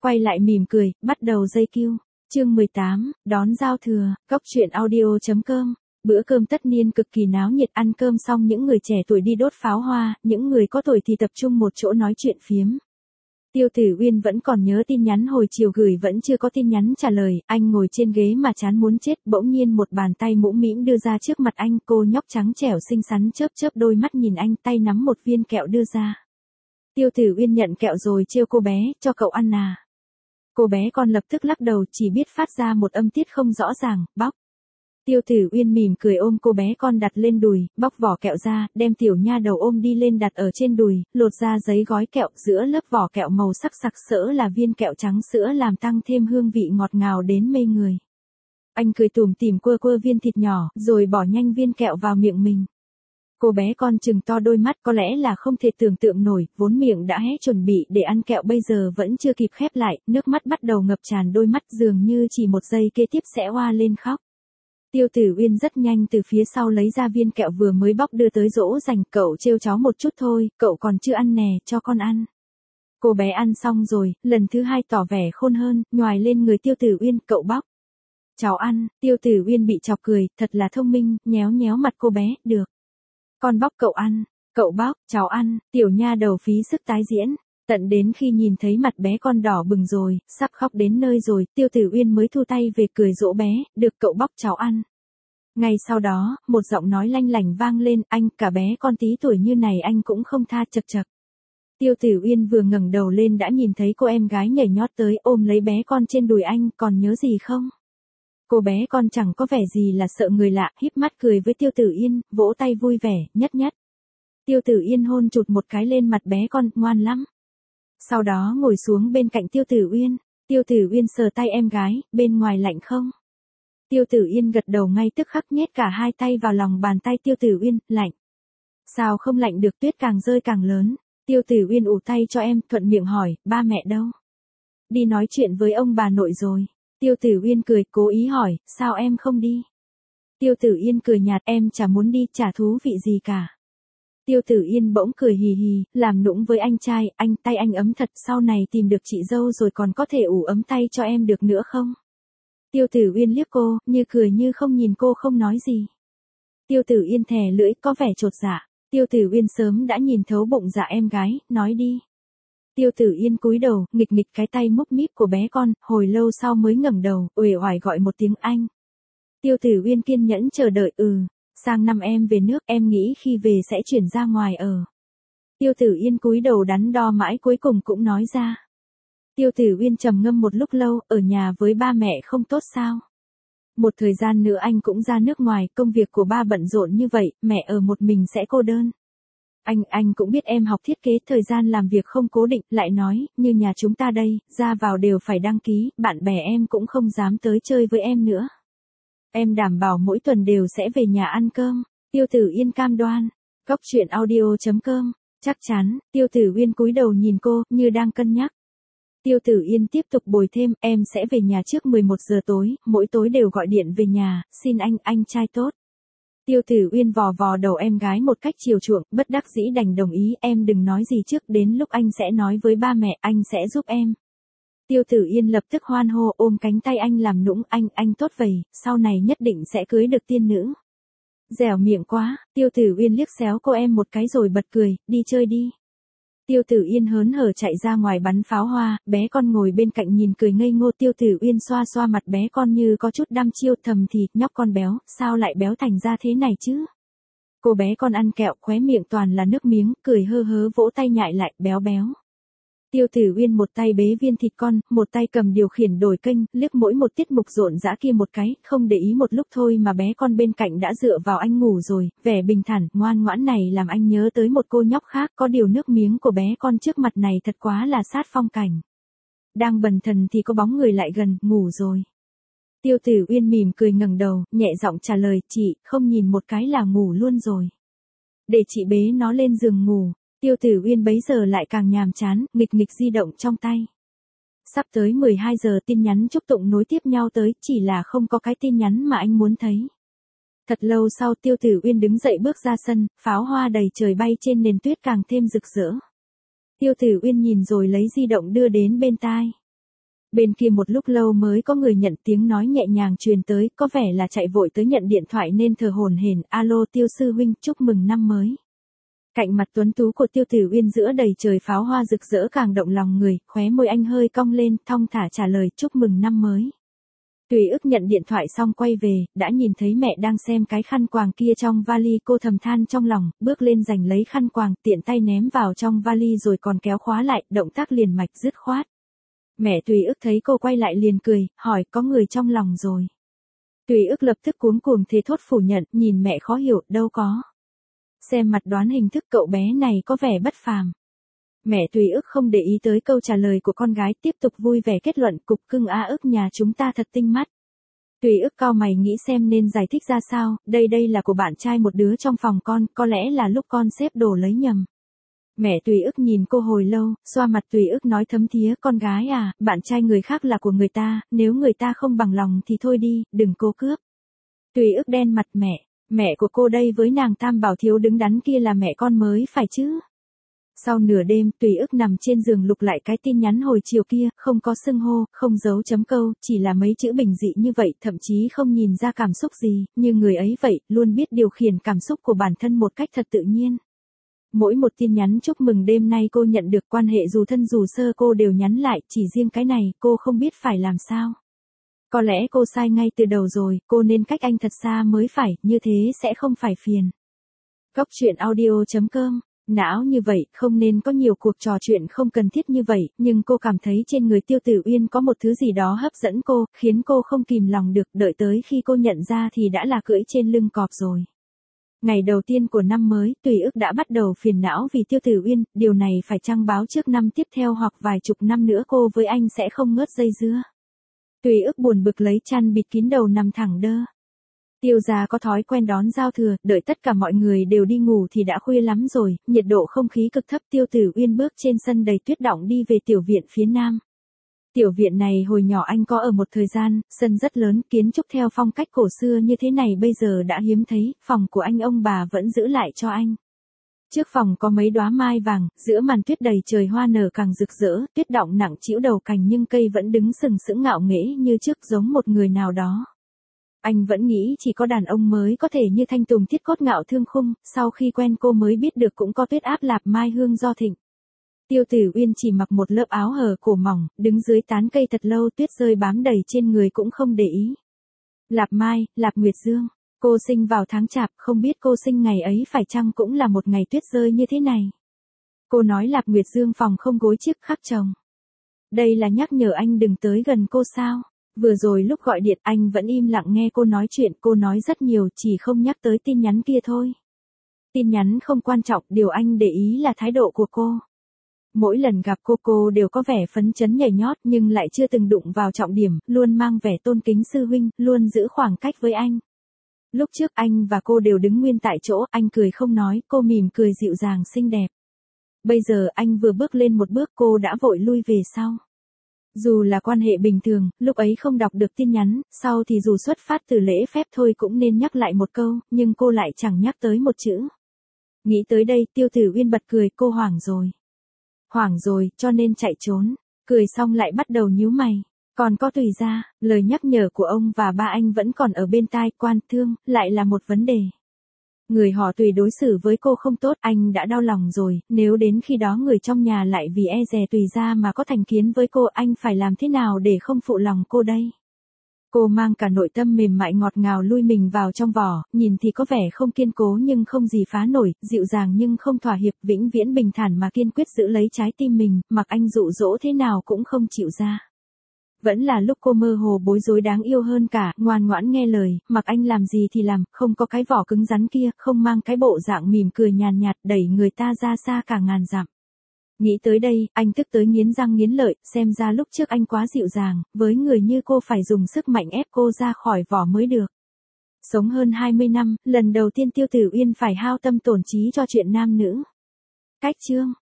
quay lại mỉm cười, bắt đầu dây cue. Chương 18, đón giao thừa, Cóc truyện audio.com. Bữa cơm tất niên cực kỳ náo nhiệt, ăn cơm xong những người trẻ tuổi đi đốt pháo hoa, những người có tuổi thì tập trung một chỗ nói chuyện phiếm. Tiêu Tử Uyên vẫn còn nhớ tin nhắn hồi chiều gửi, vẫn chưa có tin nhắn trả lời, anh ngồi trên ghế mà chán muốn chết, bỗng nhiên một bàn tay mũm mĩm đưa ra trước mặt anh, cô nhóc trắng trẻo xinh xắn chớp chớp đôi mắt nhìn anh, tay nắm một viên kẹo đưa ra. Tiêu Tử Uyên nhận kẹo rồi trêu cô bé, cho cậu ăn à. Cô bé con lập tức lắc đầu, chỉ biết phát ra một âm tiết không rõ ràng, bóc. Tiêu Tử Uyên mỉm cười ôm cô bé con đặt lên đùi, bóc vỏ kẹo ra, đem tiểu nha đầu ôm đi lên đặt ở trên đùi, lột ra giấy gói kẹo, giữa lớp vỏ kẹo màu sắc sặc sỡ là viên kẹo trắng sữa làm tăng thêm hương vị ngọt ngào đến mê người. Anh cười tủm tỉm quơ quơ viên thịt nhỏ, rồi bỏ nhanh viên kẹo vào miệng mình. Cô bé con trừng to đôi mắt, có lẽ là không thể tưởng tượng nổi, vốn miệng đã hé chuẩn bị để ăn kẹo bây giờ vẫn chưa kịp khép lại, nước mắt bắt đầu ngập tràn đôi mắt, dường như chỉ một giây kế tiếp sẽ oa lên khóc. Tiêu Tử Uyên rất nhanh từ phía sau lấy ra viên kẹo vừa mới bóc đưa tới dỗ dành, cậu trêu cháu một chút thôi, cậu còn chưa ăn nè, cho con ăn. Cô bé ăn xong rồi, lần thứ hai tỏ vẻ khôn hơn, nhoài lên người Tiêu Tử Uyên, cậu bóc. Cháu ăn, Tiêu Tử Uyên bị chọc cười, thật là thông minh, nhéo nhéo mặt cô bé, được. Con bóc cậu ăn, cậu bóc, cháu ăn, tiểu nha đầu phí sức tái diễn. Tận đến khi nhìn thấy mặt bé con đỏ bừng rồi, sắp khóc đến nơi rồi, Tiêu Tử Uyên mới thu tay về cười dỗ bé, được cậu bóc cháu ăn. Ngay sau đó, một giọng nói lanh lảnh vang lên, anh, cả bé con tí tuổi như này anh cũng không tha, chật chật. Tiêu Tử Uyên vừa ngẩng đầu lên đã nhìn thấy cô em gái nhảy nhót tới ôm lấy bé con trên đùi anh, còn nhớ gì không? Cô bé con chẳng có vẻ gì là sợ người lạ, híp mắt cười với Tiêu Tử Yên, vỗ tay vui vẻ, nhất nhất. Tiêu Tử Yên hôn chụt một cái lên mặt bé con, ngoan lắm. Sau đó ngồi xuống bên cạnh Tiêu Tử Uyên. Tiêu Tử Uyên sờ tay em gái, bên ngoài lạnh không? Tiêu Tử Yên gật đầu ngay tức khắc, nhét cả hai tay vào lòng bàn tay Tiêu Tử Uyên, lạnh. Sao không lạnh được, tuyết càng rơi càng lớn. Tiêu Tử Uyên ủ tay cho em, thuận miệng hỏi, ba mẹ đâu? Đi nói chuyện với ông bà nội rồi. Tiêu Tử Uyên cười, cố ý hỏi, sao em không đi? Tiêu Tử Yên cười nhạt, em chả muốn đi, chả thú vị gì cả. Tiêu Tử Yên bỗng cười hì hì, làm nũng với anh trai, anh, tay anh ấm thật, sau này tìm được chị dâu rồi còn có thể ủ ấm tay cho em được nữa không? Tiêu Tử Uyên liếc cô, như cười như không, nhìn cô không nói gì. Tiêu Tử Yên thè lưỡi, có vẻ chột dạ. Tiêu Tử Uyên sớm đã nhìn thấu bụng dạ em gái, nói đi. Tiêu Tử Yên cúi đầu, nghịch nghịch cái tay múc míp của bé con, hồi lâu sau mới ngẩng đầu, uể oải gọi một tiếng anh. Tiêu Tử Uyên kiên nhẫn chờ đợi, sang năm em về nước, em nghĩ khi về sẽ chuyển ra ngoài ở. Tiêu Tử Yên cúi đầu đắn đo mãi cuối cùng cũng nói ra. Tiêu Tử Uyên trầm ngâm một lúc lâu, ở nhà với ba mẹ không tốt sao? Một thời gian nữa anh cũng ra nước ngoài, công việc của ba bận rộn như vậy, mẹ ở một mình sẽ cô đơn. Anh cũng biết em học thiết kế, thời gian làm việc không cố định, lại nói, như nhà chúng ta đây, ra vào đều phải đăng ký, bạn bè em cũng không dám tới chơi với em nữa. Em đảm bảo mỗi tuần đều sẽ về nhà ăn cơm. Tiêu Tử Yên cam đoan. Cóc truyện audio.com. Chắc chắn, Tiêu Tử Uyên cúi đầu nhìn cô, như đang cân nhắc. Tiêu Tử Yên tiếp tục bồi thêm, em sẽ về nhà trước 11 giờ tối, mỗi tối đều gọi điện về nhà, xin anh trai tốt. Tiêu Tử Uyên vò vò đầu em gái một cách chiều chuộng, bất đắc dĩ đành đồng ý, em đừng nói gì trước, đến lúc anh sẽ nói với ba mẹ, anh sẽ giúp em. Tiêu Tử Yên lập tức hoan hô, ôm cánh tay anh làm nũng, anh tốt vậy, sau này nhất định sẽ cưới được tiên nữ. Dẻo miệng quá, Tiêu Tử Uyên liếc xéo cô em một cái rồi bật cười, đi chơi đi. Tiêu Tử Yên hớn hở chạy ra ngoài bắn pháo hoa, bé con ngồi bên cạnh nhìn cười ngây ngô. Tiêu Tử Uyên xoa xoa mặt bé con như có chút đăm chiêu, thầm thì, nhóc con béo, sao lại béo thành ra thế này chứ? Cô bé con ăn kẹo, khóe miệng toàn là nước miếng, cười hơ hớ vỗ tay nhại lại, béo béo. Tiêu Tử Uyên một tay bế viên thịt con, một tay cầm điều khiển đổi kênh, liếc mỗi một tiết mục rộn rã kia một cái, không để ý một lúc thôi mà bé con bên cạnh đã dựa vào anh ngủ rồi, vẻ bình thản, ngoan ngoãn này làm anh nhớ tới một cô nhóc khác, có điều nước miếng của bé con trước mặt này thật quá là sát phong cảnh. Đang bần thần thì có bóng người lại gần, ngủ rồi. Tiêu Tử Uyên mỉm cười ngẩng đầu, nhẹ giọng trả lời, chị, không nhìn một cái là ngủ luôn rồi. Để chị bế nó lên giường ngủ. Tiêu Tử Uyên bấy giờ lại càng nhàm chán, nghịch nghịch di động trong tay. Sắp tới 12 giờ tin nhắn chúc tụng nối tiếp nhau tới, chỉ là không có cái tin nhắn mà anh muốn thấy. Thật lâu sau Tiêu Tử Uyên đứng dậy bước ra sân, pháo hoa đầy trời bay trên nền tuyết càng thêm rực rỡ. Tiêu Tử Uyên nhìn rồi lấy di động đưa đến bên tai. Bên kia một lúc lâu mới có người nhận tiếng nói nhẹ nhàng truyền tới, có vẻ là chạy vội tới nhận điện thoại nên thở hổn hển, alo Tiêu sư huynh, chúc mừng năm mới. Cạnh mặt tuấn tú của Tiêu Tử Uyên giữa đầy trời pháo hoa rực rỡ càng động lòng người, khóe môi anh hơi cong lên, thong thả trả lời chúc mừng năm mới. Tùy ức nhận điện thoại xong quay về, đã nhìn thấy mẹ đang xem cái khăn quàng kia trong vali, cô thầm than trong lòng, bước lên giành lấy khăn quàng, tiện tay ném vào trong vali rồi còn kéo khóa lại, động tác liền mạch dứt khoát. Mẹ Tùy ức thấy cô quay lại liền cười, hỏi có người trong lòng rồi. Tùy ức lập tức cuống cuồng thế thốt phủ nhận, nhìn mẹ khó hiểu, đâu có. Xem mặt đoán hình thức cậu bé này có vẻ bất phàm. Mẹ Tùy ức không để ý tới câu trả lời của con gái, tiếp tục vui vẻ kết luận, cục cưng a ức nhà chúng ta thật tinh mắt. Tùy ức cau mày nghĩ xem nên giải thích ra sao, đây là của bạn trai một đứa trong phòng con, có lẽ là lúc con xếp đồ lấy nhầm. Mẹ Tùy ức nhìn cô hồi lâu, xoa mặt Tùy ức nói thấm thía, con gái à, bạn trai người khác là của người ta, nếu người ta không bằng lòng thì thôi đi, đừng cố cướp. Tùy ức đen mặt mẹ của cô đây với nàng tam bảo thiếu đứng đắn kia là mẹ con mới phải chứ. Sau nửa đêm, Tùy ức nằm trên giường lục lại cái tin nhắn hồi chiều kia, không có xưng hô, không dấu chấm câu, chỉ là mấy chữ bình dị như vậy, thậm chí không nhìn ra cảm xúc gì, như người ấy vậy, luôn biết điều khiển cảm xúc của bản thân một cách thật tự nhiên. Mỗi một tin nhắn chúc mừng đêm nay cô nhận được, quan hệ dù thân dù sơ cô đều nhắn lại, chỉ riêng cái này, cô không biết phải làm sao. Có lẽ cô sai ngay từ đầu rồi, cô nên cách anh thật xa mới phải, như thế sẽ không phải phiền. Góc truyện audio.com. Não như vậy, không nên có nhiều cuộc trò chuyện không cần thiết như vậy, nhưng cô cảm thấy trên người Tiêu Tử Uyên có một thứ gì đó hấp dẫn cô, khiến cô không kìm lòng được, đợi tới khi cô nhận ra thì đã là cưỡi trên lưng cọp rồi. Ngày đầu tiên của năm mới, Tùy ức đã bắt đầu phiền não vì Tiêu Tử Uyên, điều này phải chăng báo trước năm tiếp theo hoặc vài chục năm nữa cô với anh sẽ không ngớt dây dưa. Tùy ức buồn bực lấy chăn bịt kín đầu nằm thẳng đơ. Tiêu gia có thói quen đón giao thừa, đợi tất cả mọi người đều đi ngủ thì đã khuya lắm rồi, nhiệt độ không khí cực thấp. Tiêu Tử Uyên bước trên sân đầy tuyết đọng đi về tiểu viện phía nam. Tiểu viện này hồi nhỏ anh có ở một thời gian, sân rất lớn, kiến trúc theo phong cách cổ xưa như thế này bây giờ đã hiếm thấy, phòng của anh ông bà vẫn giữ lại cho anh. Trước phòng có mấy đóa mai vàng, giữa màn tuyết đầy trời hoa nở càng rực rỡ, tuyết đọng nặng trĩu đầu cành nhưng cây vẫn đứng sừng sững ngạo nghễ như trước, giống một người nào đó. Anh vẫn nghĩ chỉ có đàn ông mới có thể như Thanh Tùng thiết cốt ngạo thương khung, sau khi quen cô mới biết được cũng có tuyết áp lạp mai hương do thịnh. Tiêu Tử Uyên chỉ mặc một lớp áo hở cổ mỏng, đứng dưới tán cây thật lâu, tuyết rơi bám đầy trên người cũng không để ý. Lạp Mai, Lạp Nguyệt Dương, cô sinh vào tháng Chạp, không biết cô sinh ngày ấy phải chăng cũng là một ngày tuyết rơi như thế này. Cô nói Lạp Nguyệt Dương phòng không gối chiếc khắc chồng. Đây là nhắc nhở anh đừng tới gần cô sao? Vừa rồi lúc gọi điện anh vẫn im lặng nghe cô nói chuyện, cô nói rất nhiều, chỉ không nhắc tới tin nhắn kia thôi. Tin nhắn không quan trọng, điều anh để ý là thái độ của cô. Mỗi lần gặp cô đều có vẻ phấn chấn nhảy nhót nhưng lại chưa từng đụng vào trọng điểm, luôn mang vẻ tôn kính sư huynh, luôn giữ khoảng cách với anh. Lúc trước anh và cô đều đứng nguyên tại chỗ, anh cười không nói, cô mỉm cười dịu dàng xinh đẹp. Bây giờ anh vừa bước lên một bước cô đã vội lui về sau. Dù là quan hệ bình thường, lúc ấy không đọc được tin nhắn, sau thì dù xuất phát từ lễ phép thôi cũng nên nhắc lại một câu, nhưng cô lại chẳng nhắc tới một chữ. Nghĩ tới đây Tiêu Tử Uyên bật cười, cô hoảng rồi. Hoảng rồi, cho nên chạy trốn. Cười xong lại bắt đầu nhíu mày. Còn có Tùy gia, lời nhắc nhở của ông và ba anh vẫn còn ở bên tai, quan thương, lại là một vấn đề. Người họ Tùy đối xử với cô không tốt, anh đã đau lòng rồi, nếu đến khi đó người trong nhà lại vì e dè Tùy gia mà có thành kiến với cô, anh phải làm thế nào để không phụ lòng cô đây? Cô mang cả nội tâm mềm mại ngọt ngào lui mình vào trong vỏ, nhìn thì có vẻ không kiên cố nhưng không gì phá nổi, dịu dàng nhưng không thỏa hiệp, vĩnh viễn bình thản mà kiên quyết giữ lấy trái tim mình, mặc anh dụ dỗ thế nào cũng không chịu ra. Vẫn là lúc cô mơ hồ bối rối đáng yêu hơn cả, ngoan ngoãn nghe lời, mặc anh làm gì thì làm, không có cái vỏ cứng rắn kia, không mang cái bộ dạng mỉm cười nhàn nhạt đẩy người ta ra xa cả ngàn dặm. Nghĩ tới đây, anh tức tới nghiến răng nghiến lợi, xem ra lúc trước anh quá dịu dàng, với người như cô phải dùng sức mạnh ép cô ra khỏi vỏ mới được. Sống hơn 20 năm, lần đầu tiên Tiêu Tử Uyên phải hao tâm tổn trí cho chuyện nam nữ. Cách chương